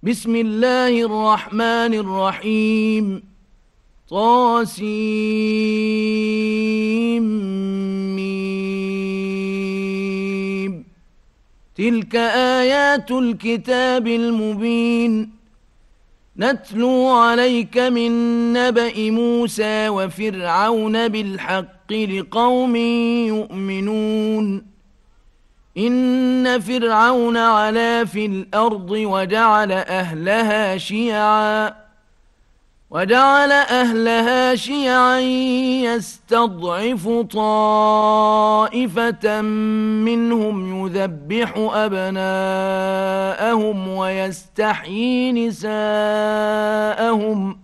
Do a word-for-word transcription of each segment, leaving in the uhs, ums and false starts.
بسم الله الرحمن الرحيم طاسيم تلك آيات الكتاب المبين نتلو عليك من نبأ موسى وفرعون بالحق لقوم يؤمنون إن فرعون علا في الأرض وجعل أهلها شيعا وجعل أهلها شيعا يستضعف طائفة منهم يذبح أبناءهم ويستحيي نساءهم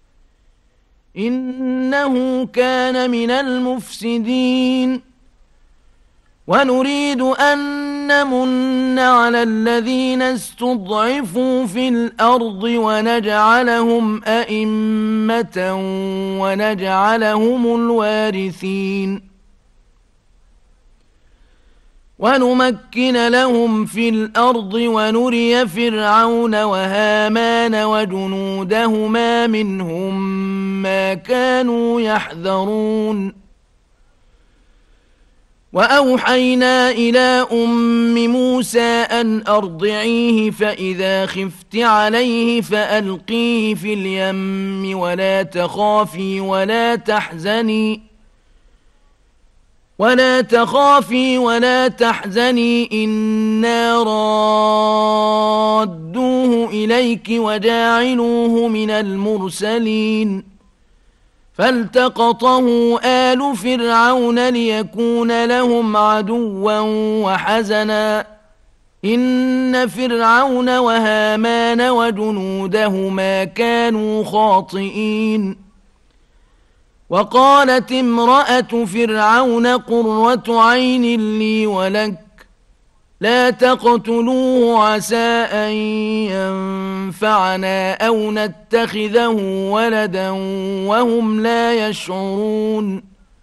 إنه كان من المفسدين ونريد أن نمن على الذين استضعفوا في الأرض ونجعلهم أئمة ونجعلهم الوارثين ونمكن لهم في الأرض ونري فرعون وهامان وجنودهما منهم ما كانوا يحذرون وأوحينا إلى أم موسى أن أرضعيه فإذا خفت عليه فألقيه في اليم ولا تخافي ولا تحزني ولا تخافي ولا تحزني إنا رادوه إليك وجاعلوه من المرسلين فالتقطه آل فرعون ليكون لهم عدوا وحزنا إن فرعون وهامان وجنودهما كانوا خاطئين وقالت امرأة فرعون قرة عين لي ولك لا تقتلوه عسى أن ينفعنا أو نتخذه ولدا وهم لا يشعرون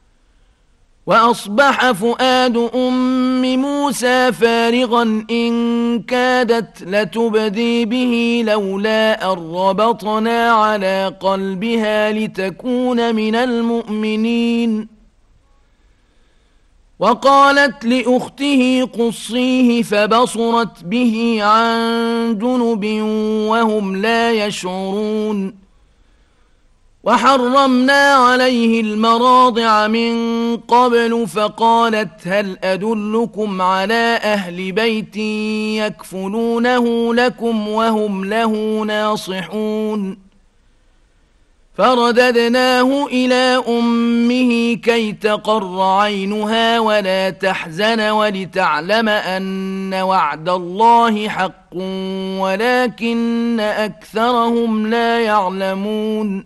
وأصبح فؤاد أم موسى فارغا إن كادت لتبدي به لولا أن ربطنا على قلبها لتكون من المؤمنين وقالت لأخته قصيه فبصرت به عن جنب وهم لا يشعرون وحرمنا عليه المراضع من قبل فقالت هل أدلكم على أهل بيت يكفلونه لكم وهم له ناصحون فرددناه إلى أمه كي تقر عينها ولا تحزن ولتعلم أن وعد الله حق ولكن أكثرهم لا يعلمون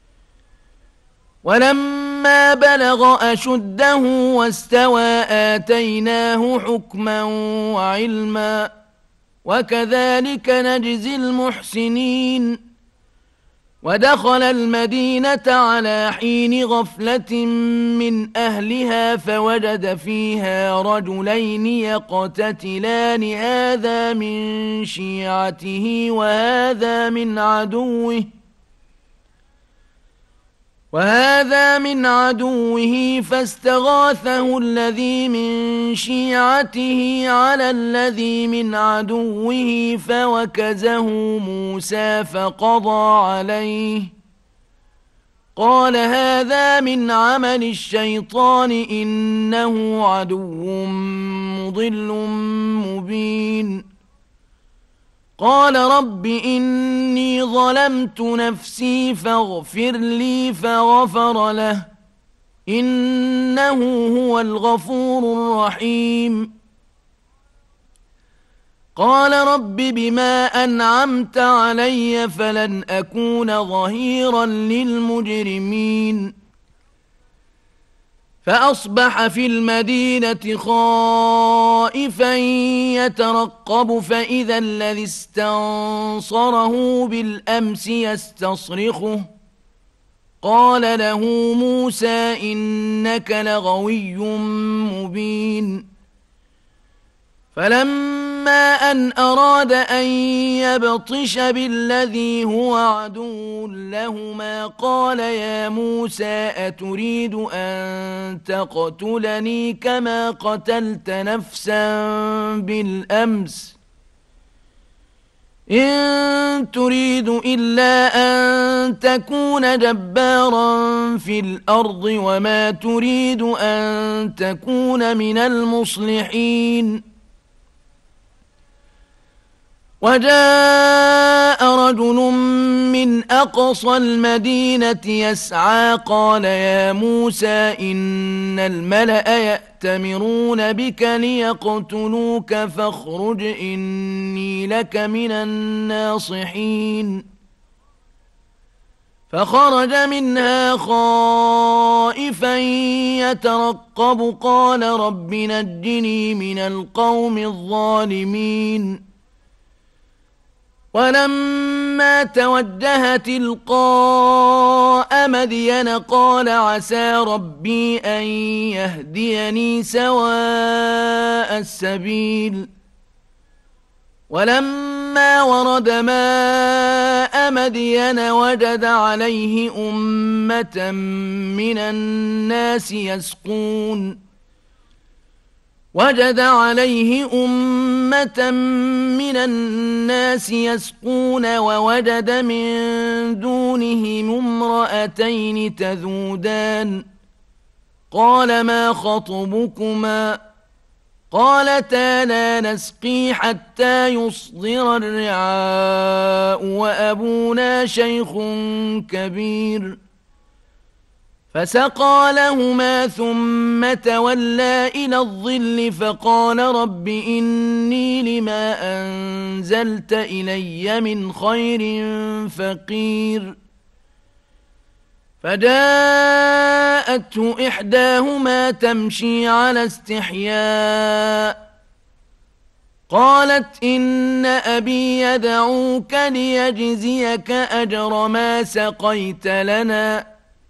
ولما بلغ أشده واستوى آتيناه حكما وعلما وكذلك نجزي المحسنين ودخل المدينة على حين غفلة من أهلها فوجد فيها رجلين يقتتلان هذا من شيعته وهذا من عدوه وهذا من عدوه فاستغاثه الذي من شيعته على الذي من عدوه فوكزه موسى فقضى عليه قال هذا من عمل الشيطان إنه عدو مضل مبين قال رب إني ظلمت نفسي فاغفر لي فغفر له إنه هو الغفور الرحيم قال رب بما أنعمت علي فلن أكون ظهيرا للمجرمين فأصبح في المدينة خائفا يترقب فإذا الذي استنصره بالأمس يستصرخه قال له موسى إنك لغوي مبين فلما أن أراد أن يبطش بالذي هو عدو لهما قال يا موسى أتريد أن تقتلني كما قتلت نفسا بالأمس إن تريد إلا أن تكون جبارا في الأرض وما تريد أن تكون من المصلحين وجاء رجل من أقصى المدينة يسعى قال يا موسى إن الملأ يأتمرون بك ليقتلوك فاخرج إني لك من الناصحين فخرج منها خائفا يترقب قال رب نجني من القوم الظالمين ولما توجه تلقاء مدين قال عسى ربي أن يهديني سواء السبيل ولما ورد ماء مدين وجد عليه أمة من الناس يسقون وجد عليه أمة من الناس يسقون ووجد من دونهم امرأتين تذودان قال ما خطبكما قالتا لا نسقي حتى يصدر الرعاء وأبونا شيخ كبير فسقى لهما ثم تولى إلى الظل فقال رب إني لما أنزلت إلي من خير فقير فجاءته إحداهما تمشي على استحياء قالت إن أبي يدعوك ليجزيك أجر ما سقيت لنا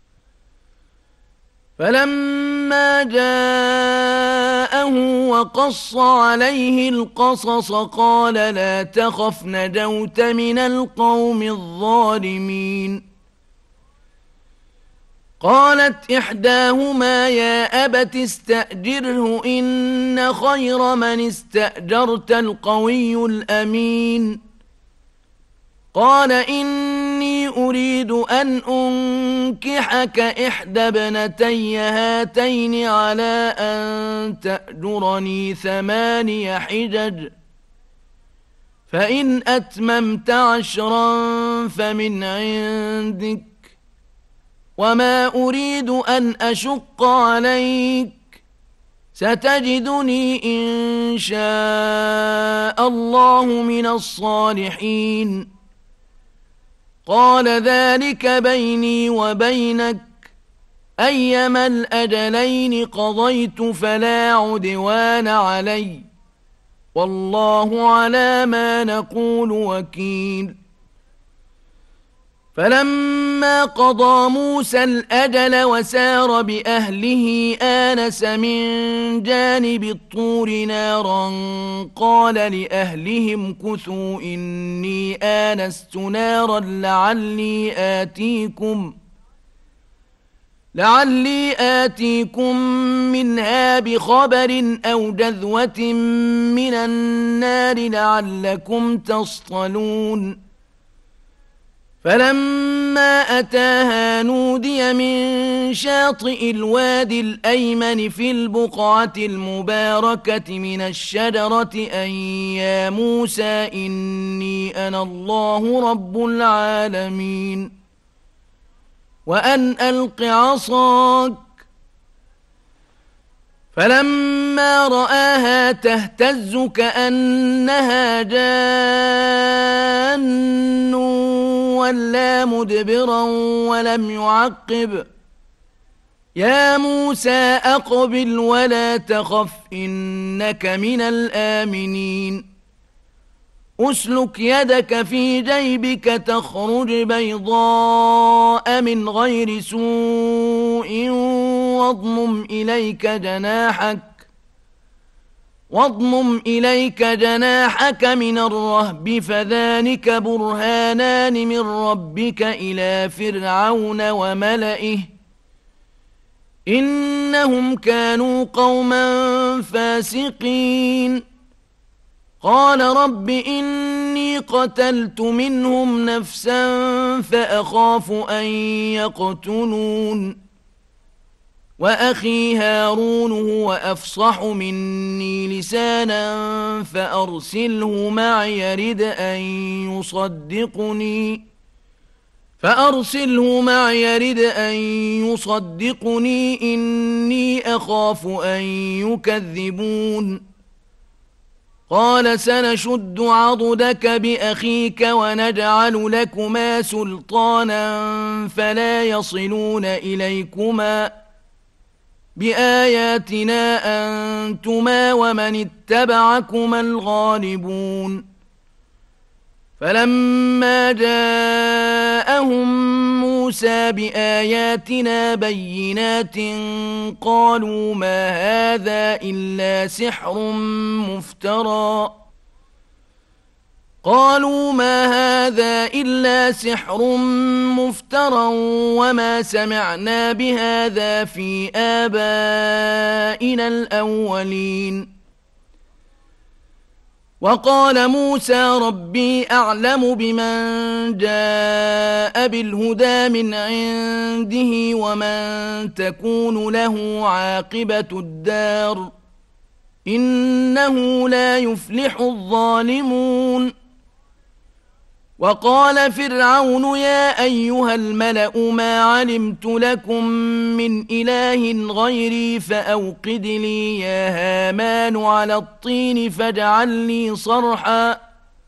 فلما جاءه وقص عليه القصص قال لا تخف نجوت من القوم الظالمين قالت إحداهما يا أبت استأجره إن خير من استأجرت القوي الأمين قال إني أريد أن أنكحك إحدى ابنتي هاتين على أن تأجرني ثماني حجج فإن أتممت عشرا فمن عندك وما أريد أن أشق عليك ستجدني إن شاء الله من الصالحين قال ذلك بيني وبينك أيما الأجلين قضيت فلا عدوان علي والله على ما نقول وكيل فلما قضى موسى الأجل وسار بأهله آنس من جانب الطور نارا قال لأهلهم كثوا إني آنست نارا لعلي آتيكم لعلي آتيكم منها بخبر أو جذوة من النار لعلكم تصطلون فلما أتاها نودي من شاطئ الوادي الأيمن في البقعة المباركة من الشجرة أن يا موسى إني أنا الله رب العالمين وأن ألق عصاك فلما رآها تهتز كأنها جان ولا مدبرا ولم يعقب يا موسى أقبل ولا تخف إنك من الآمنين أسلك يدك في جيبك تخرج بيضاء من غير سوء واضمم إليك جناحك واضمم إليك جناحك من الرهب فذلك برهانان من ربك إلى فرعون وملئه إنهم كانوا قوما فاسقين قال رب إني قتلت منهم نفسا فأخاف أن يقتلون وأخي هارون هو أفصح مني لسانا فأرسله معي يرد أن يصدقني فأرسله معي يرد أن يصدقني إني أخاف أن يكذبون قال سنشد عضدك بأخيك ونجعل لكما سلطانا فلا يصلون إليكما بآياتنا أنتما ومن اتبعكما الغالبون فلما جاءهم موسى بآياتنا بينات قالوا ما هذا إلا سحر مفترى قالوا ما هذا إلا سحر مفترى وما سمعنا بهذا في آبائنا الأولين وقال موسى ربي أعلم بمن جاء بالهدى من عنده ومن تكون له عاقبة الدار إنه لا يفلح الظالمون وقال فرعون يا أيها الملأ ما علمت لكم من إله غيري فأوقد لي يا هامان على الطين فاجعل لي صرحا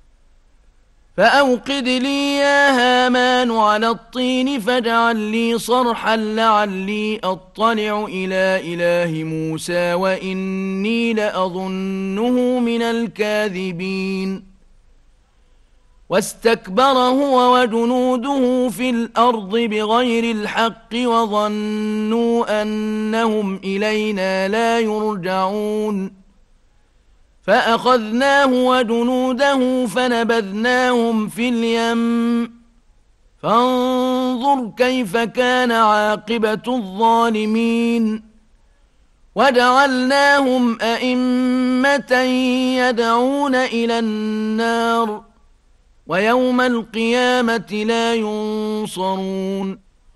فأوقد لي يا هامان على الطين فاجعل لي صرحا لعلي أطلع إلى إله موسى وإني لأظنه من الكاذبين واستكبر هو وجنوده في الأرض بغير الحق وظنوا أنهم إلينا لا يرجعون فأخذناه وجنوده فنبذناهم في اليم فانظر كيف كان عاقبة الظالمين وجعلناهم أئمة يدعون إلى النار ويوم القيامة لا ينصرون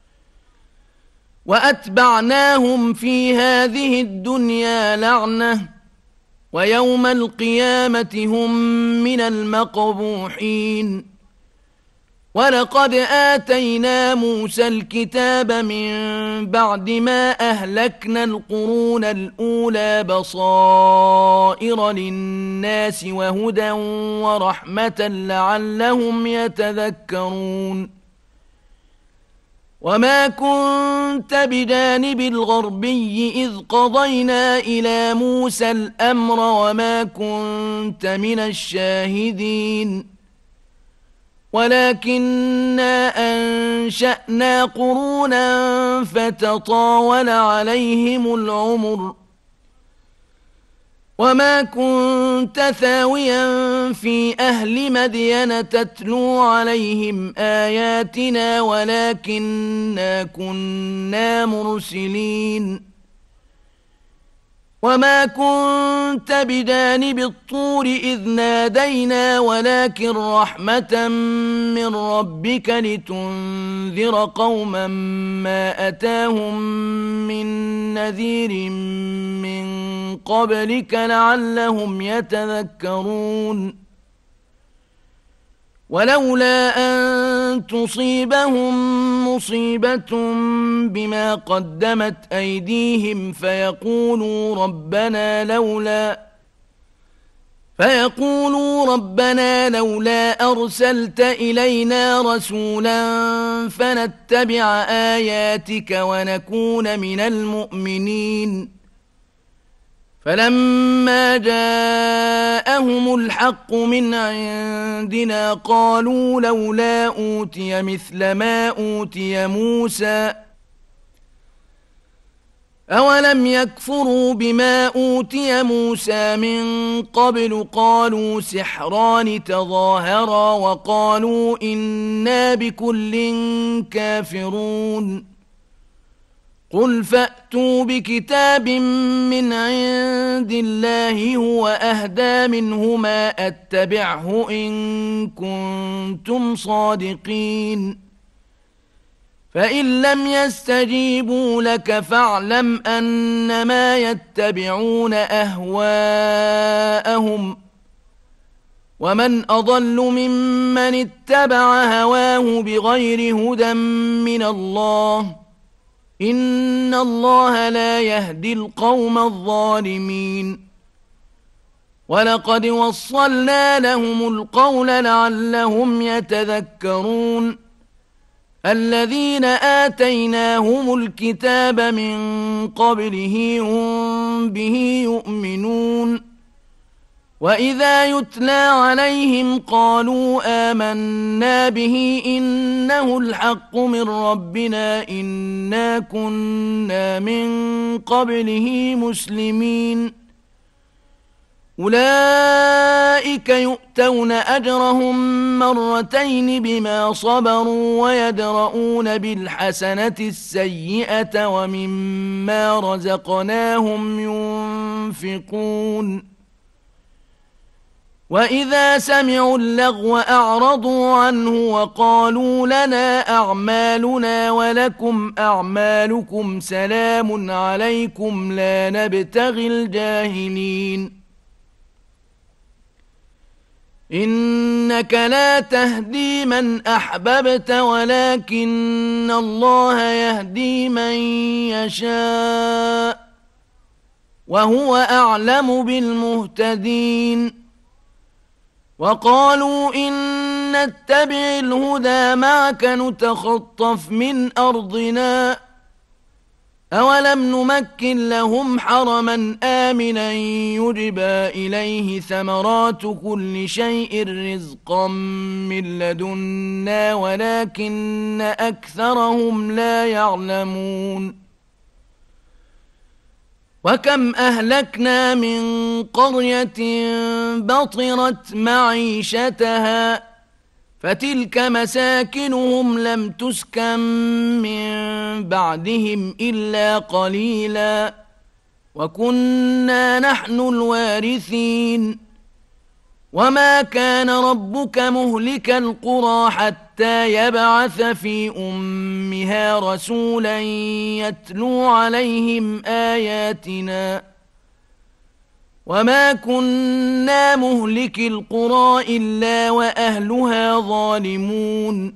وأتبعناهم في هذه الدنيا لعنة ويوم القيامة هم من المقبوحين ولقد آتينا موسى الكتاب من بعد ما أهلكنا القرون الأولى بصائر للناس وهدى ورحمة لعلهم يتذكرون وما كنت بجانب الغربي إذ قضينا إلى موسى الأمر وما كنت من الشاهدين ولكننا أنشأنا قرونا فتطاول عليهم العمر وما كنت ثاويا في أهل مدين تتلو عليهم آياتنا ولكننا كنا مرسلين وما كنت بجانب الطور إذ نادينا ولكن رحمة من ربك لتنذر قوما ما أتاهم من نذير من قبلك لعلهم يتذكرون ولولا أن تصيبهم مصيبة بما قدمت أيديهم فيقولوا ربنا لولا فيقولوا ربنا لولا أرسلت إلينا رسولا فنتبع آياتك ونكون من المؤمنين فلما جاءهم الحق من عندنا قالوا لولا أوتي مثل ما أوتي موسى أولم يكفروا بما أوتي موسى من قبل قالوا سحران تظاهرا وقالوا إنا بكل كافرون قل فأتوا بكتاب من عند الله هو أهدى منهما أتبعه إن كنتم صادقين فإن لم يستجيبوا لك فاعلم أنما يتبعون أهواءهم ومن أضل ممن اتبع هواه بغير هدى من الله إن الله لا يهدي القوم الظالمين ولقد وصلنا لهم القول لعلهم يتذكرون الذين آتيناهم الكتاب من قبله هم به يؤمنون وإذا يتلى عليهم قالوا آمنا به إنه الحق من ربنا إنا كنا من قبله مسلمين أولئك يؤتون أجرهم مرتين بما صبروا ويدرؤون بالحسنة السيئة ومما رزقناهم ينفقون وإذا سمعوا اللغو أعرضوا عنه وقالوا لنا أعمالنا ولكم أعمالكم سلام عليكم لا نبتغي الجاهلين إنك لا تهدي من أحببت ولكن الله يهدي من يشاء وهو أعلم بالمهتدين وقالوا إن نتبع الهدى معك نتخطف من أرضنا أولم نمكن لهم حرما آمنا يجبى إليه ثمرات كل شيء رزقا من لدنا ولكن أكثرهم لا يعلمون وكم أهلكنا من قرية بطرت معيشتها فتلك مساكنهم لم تسكن من بعدهم إلا قليلا وكنا نحن الوارثين وما كان ربك مهلك القرى حتى يبعث في أمها رسولا يتلو عليهم آياتنا وما كنا مهلك القرى إلا وأهلها ظالمون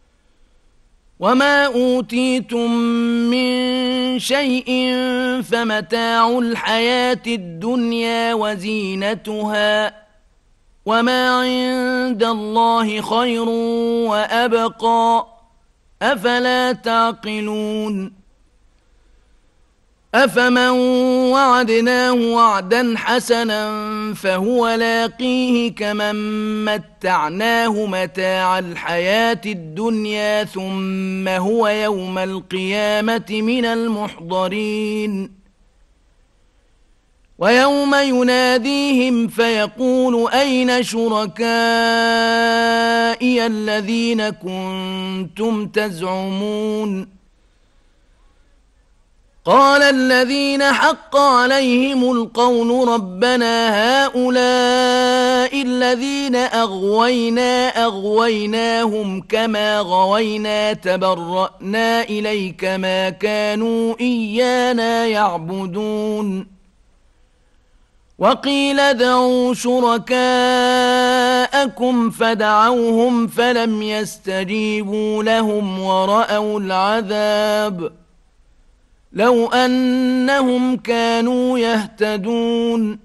وما أوتيتم من شيء فمتاع الحياة الدنيا وزينتها وما عند الله خير وأبقى أفلا تعقلون أفمن وعدناه وعدا حسنا فهو لاقيه كمن متعناه متاع الحياة الدنيا ثم هو يوم القيامة من المحضرين ويوم يناديهم فيقول أين شركائي الذين كنتم تزعمون قال الذين حق عليهم القول ربنا هؤلاء الذين أغوينا أغويناهم كما غوينا تبرأنا إليك ما كانوا إيانا يعبدون وقيل ادعوا شركاءكم فدعوهم فلم يستجيبوا لهم ورأوا العذاب لو أنهم كانوا يهتدون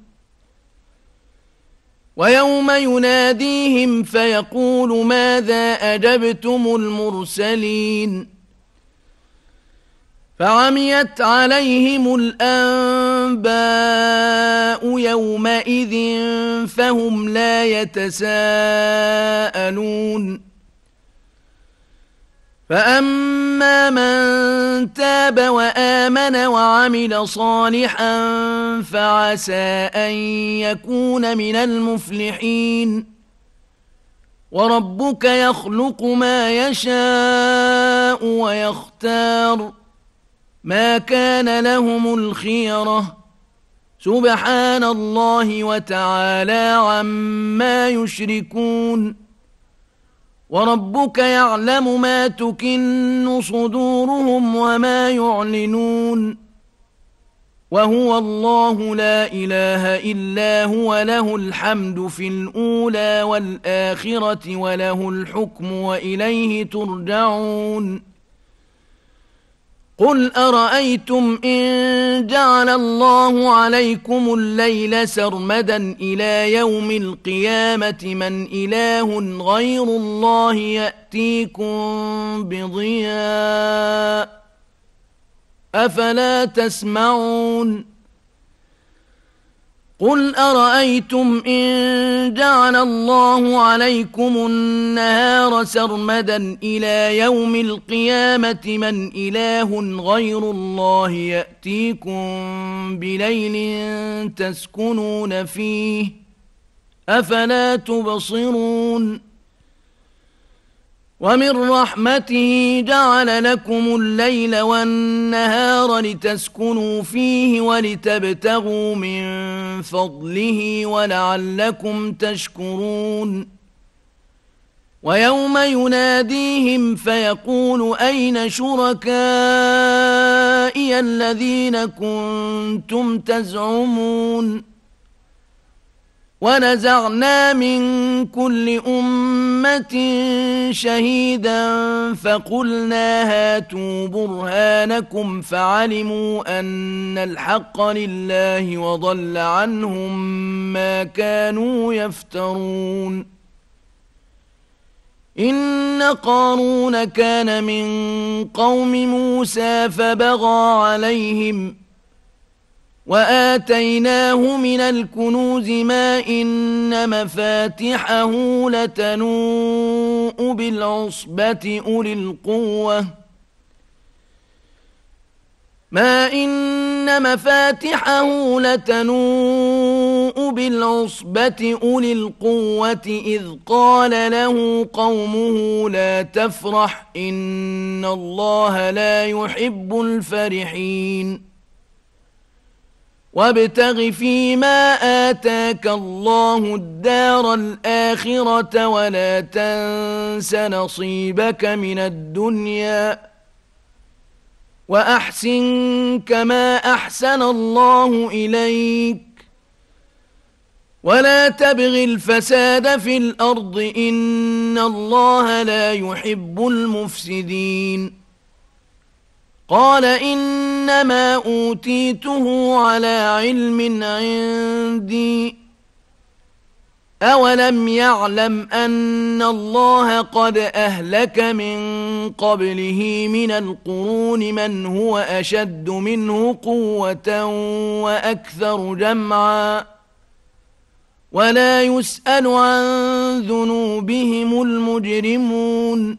ويوم يناديهم فيقول ماذا أجبتم المرسلين فعميت عليهم الأنباء يومئذ فهم لا يتساءلون فأما فأما من تاب وآمن وعمل صالحا فعسى أن يكون من المفلحين وربك يخلق ما يشاء ويختار ما كان لهم الخيرة سبحان الله وتعالى عما يشركون وربك يعلم ما تكن صدورهم وما يعلنون وهو الله لا إله إلا هو له الحمد في الأولى والآخرة وله الحكم وإليه ترجعون قل أرأيتم إن جعل الله عليكم الليل سرمدا إلى يوم القيامة من إله غير الله يأتيكم بضياء أفلا تسمعون قل أرأيتم إن جعل الله عليكم النهار سرمدا إلى يوم القيامة من إله غير الله يأتيكم بليل تسكنون فيه أفلا تبصرون ومن رحمته جعل لكم الليل والنهار لتسكنوا فيه ولتبتغوا من فضله ولعلكم تشكرون ويوم يناديهم فيقول أين شركائي الذين كنتم تزعمون ونزعنا من كل أمة شهيدا فقلنا هاتوا برهانكم فعلموا أن الحق لله وضل عنهم ما كانوا يفترون إن قارون كان من قوم موسى فبغى عليهم وآتيناه من الكنوز ما إن مفاتحه لتنوء بالعصبة أولي القوة ما إن مفاتحه لتنوء بالعصبة أولي القوة إذ قال له قومه لا تفرح إن الله لا يحب الفرحين وابتغ فيما آتاك الله الدار الآخرة ولا تنس نصيبك من الدنيا وأحسن كما أحسن الله إليك ولا تبغ الفساد في الأرض إن الله لا يحب المفسدين قال إنما أوتيته على علم عندي أولم يعلم أن الله قد أهلك من قبله من القرون من هو أشد منه قوة وأكثر جمعا ولا يسأل عن ذنوبهم المجرمون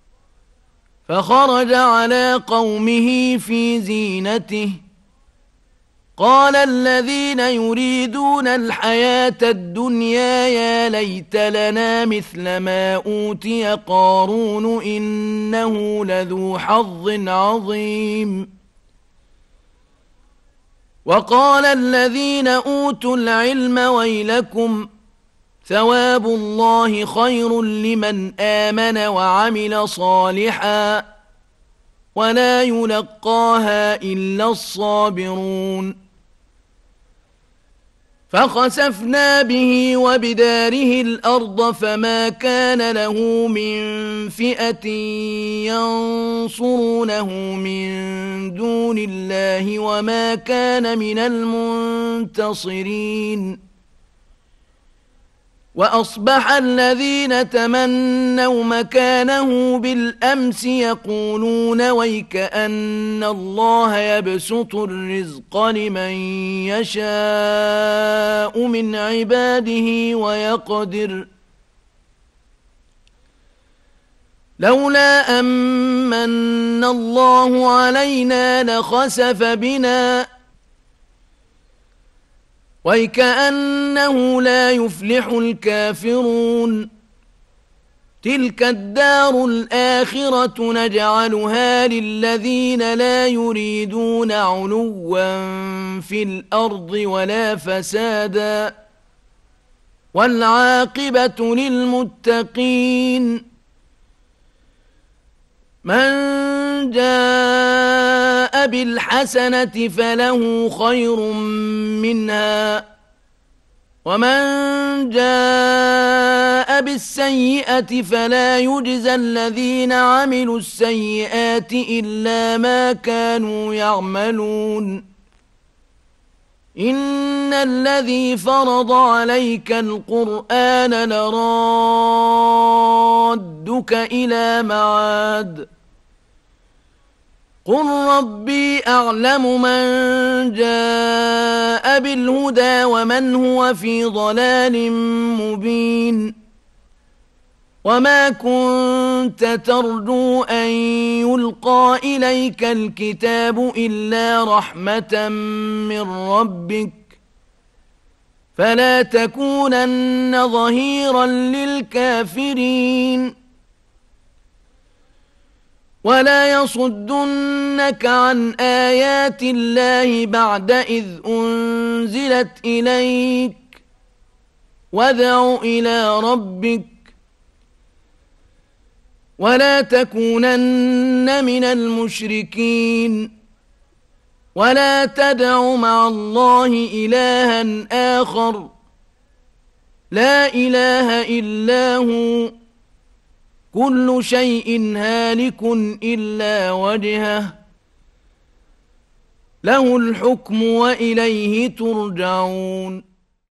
فخرج على قومه في زينته قال الذين يريدون الحياة الدنيا يا ليت لنا مثل ما أوتي قارون إنه لذو حظ عظيم وقال الذين أوتوا العلم ويلكم ثواب الله خير لمن آمن وعمل صالحا ولا يلقاها إلا الصابرون فخسفنا به وبداره الأرض فما كان له من فئة ينصرونه من دون الله وما كان من المنتصرين وأصبح الذين تمنوا مكانه بالأمس يقولون ويك أن الله يبسط الرزق لمن يشاء من عباده ويقدر لولا أمن الله علينا لخسف بنا وكأنه لا يفلح الكافرون تلك الدار الآخرة نجعلها للذين لا يريدون علوا في الأرض ولا فسادا والعاقبة للمتقين من جاء بالحسنة فله خير منها ومن جاء بالسيئة فلا يجزى الذين عملوا السيئات إلا ما كانوا يعملون إن الذي فرض عليك القرآن لرادك إلى معاد قل ربي أعلم من جاء بالهدى ومن هو في ضلال مبين وما كنت ترجو أن يلقى إليك الكتاب إلا رحمة من ربك فلا تكونن ظهيرا للكافرين ولا يصدنك عن آيات الله بعد إذ أنزلت إليك وادع إلى ربك ولا تكونن من المشركين ولا تدع مع الله إلها آخر لا إله إلا هو كل شيء هالك إلا وجهه له الحكم وإليه ترجعون